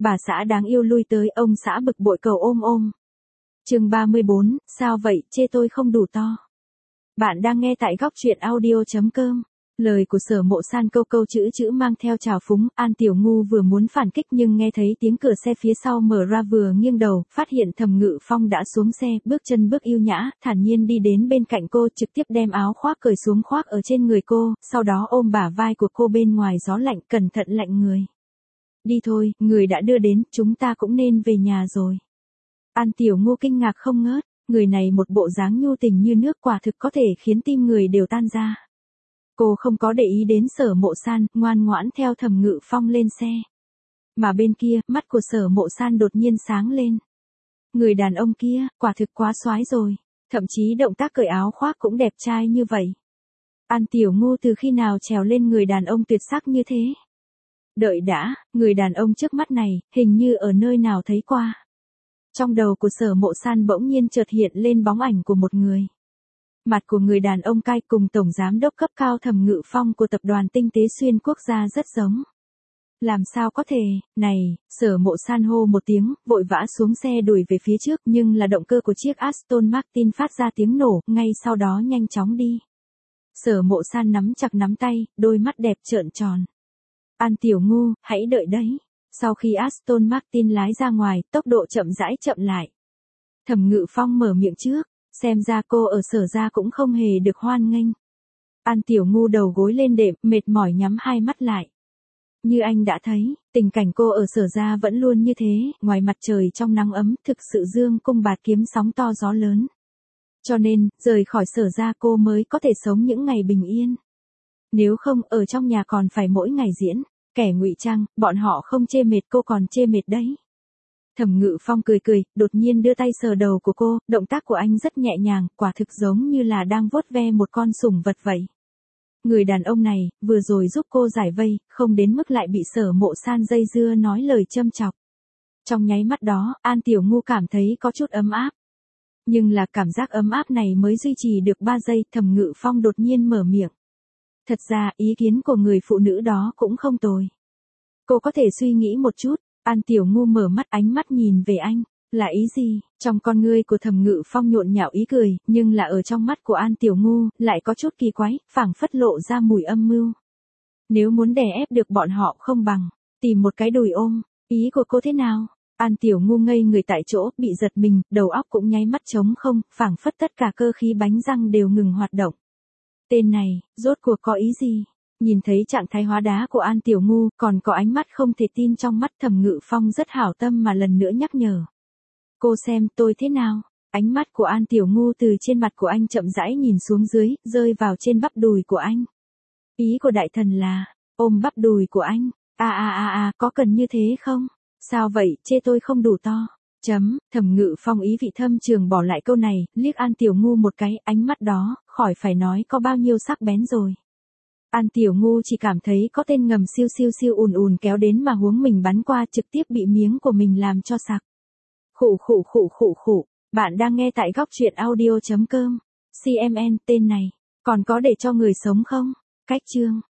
Bà xã đáng yêu lui tới, ông xã bực bội cầu ôm ôm. Chương 34, sao vậy, chê tôi không đủ to. Bạn đang nghe tại góc truyện audio.com. Lời của Sở Mộ San câu câu chữ mang theo trào phúng, An Tiểu Ngu vừa muốn phản kích nhưng nghe thấy tiếng cửa xe phía sau mở ra, vừa nghiêng đầu, phát hiện Thẩm Ngự Phong đã xuống xe, bước chân bước yêu nhã, thản nhiên đi đến bên cạnh cô, trực tiếp đem áo khoác cởi xuống khoác ở trên người cô, sau đó ôm bả vai của cô, bên ngoài gió lạnh, cẩn thận lạnh người. Đi thôi, người đã đưa đến, chúng ta cũng nên về nhà rồi. An Tiểu Ngu kinh ngạc không ngớt, người này một bộ dáng nhu tình như nước, quả thực có thể khiến tim người đều tan ra. Cô không có để ý đến Sở Mộ San, ngoan ngoãn theo Thẩm Ngự Phong lên xe. Mà bên kia, mắt của Sở Mộ San đột nhiên sáng lên. Người đàn ông kia, quả thực quá soái rồi, thậm chí động tác cởi áo khoác cũng đẹp trai như vậy. An Tiểu Ngu từ khi nào trèo lên người đàn ông tuyệt sắc như thế? Đợi đã, người đàn ông trước mắt này, hình như ở nơi nào thấy qua. Trong đầu của Sở Mộ San bỗng nhiên chợt hiện lên bóng ảnh của một người. Mặt của người đàn ông cai cùng Tổng Giám đốc cấp cao Thẩm Ngự Phong của Tập đoàn Tinh tế Xuyên Quốc gia rất giống. Làm sao có thể, này, Sở Mộ San hô một tiếng, vội vã xuống xe đuổi về phía trước, nhưng là động cơ của chiếc Aston Martin phát ra tiếng nổ, ngay sau đó nhanh chóng đi. Sở Mộ San nắm chặt nắm tay, đôi mắt đẹp trợn tròn. An Tiểu Ngu, hãy đợi đấy. Sau khi Aston Martin lái ra ngoài, tốc độ chậm rãi chậm lại. Thẩm Ngự Phong mở miệng trước, xem ra cô ở Sở gia cũng không hề được hoan nghênh. An Tiểu Ngu đầu gối lên đệm, mệt mỏi nhắm hai mắt lại. Như anh đã thấy, tình cảnh cô ở Sở gia vẫn luôn như thế, ngoài mặt trời trong nắng ấm, thực sự dương cung bạt kiếm, sóng to gió lớn. Cho nên, rời khỏi Sở gia cô mới có thể sống những ngày bình yên. Nếu không, ở trong nhà còn phải mỗi ngày diễn, kẻ ngụy trang, bọn họ không chê mệt, cô còn chê mệt đấy. Thẩm Ngự Phong cười cười, đột nhiên đưa tay sờ đầu của cô, động tác của anh rất nhẹ nhàng, quả thực giống như là đang vuốt ve một con sủng vật vậy. Người đàn ông này, vừa rồi giúp cô giải vây, không đến mức lại bị Sở Mộ San dây dưa nói lời châm chọc. Trong nháy mắt đó, An Tiểu Ngu cảm thấy có chút ấm áp. Nhưng là cảm giác ấm áp này mới duy trì được 3 giây, Thẩm Ngự Phong đột nhiên mở miệng. Thật ra, ý kiến của người phụ nữ đó cũng không tồi. Cô có thể suy nghĩ một chút. An Tiểu Ngu mở mắt, ánh mắt nhìn về anh. Là ý gì? Trong con ngươi của Thẩm Ngự Phong nhộn nhạo ý cười, nhưng là ở trong mắt của An Tiểu Ngu, lại có chút kỳ quái, phảng phất lộ ra mùi âm mưu. Nếu muốn đè ép được bọn họ không bằng tìm một cái đùi ôm. Ý của cô thế nào? An Tiểu Ngu ngây người tại chỗ, bị giật mình, đầu óc cũng nháy mắt trống không, phảng phất tất cả cơ khí bánh răng đều ngừng hoạt động. Tên này, rốt cuộc có ý gì? Nhìn thấy trạng thái hóa đá của An Tiểu Ngu, còn có ánh mắt không thể tin trong mắt, Thẩm Ngự Phong rất hảo tâm mà lần nữa nhắc nhở. Cô xem tôi thế nào? Ánh mắt của An Tiểu Ngu từ trên mặt của anh chậm rãi nhìn xuống dưới, rơi vào trên bắp đùi của anh. Ý của đại thần là, ôm bắp đùi của anh. Có cần như thế không? Sao vậy, chê tôi không đủ to? Thẩm Ngự Phong ý vị thâm trường bỏ lại câu này, liếc An Tiểu Ngu một cái, ánh mắt đó, khỏi phải nói có bao nhiêu sắc bén rồi. An Tiểu Ngu chỉ cảm thấy có tên ngầm siêu siêu ùn ùn kéo đến mà huống mình bắn qua, trực tiếp bị miếng của mình làm cho sặc. Khụ. Bạn đang nghe tại góc truyện audio.com. CMN, tên này, còn có để cho người sống không? Cách chương.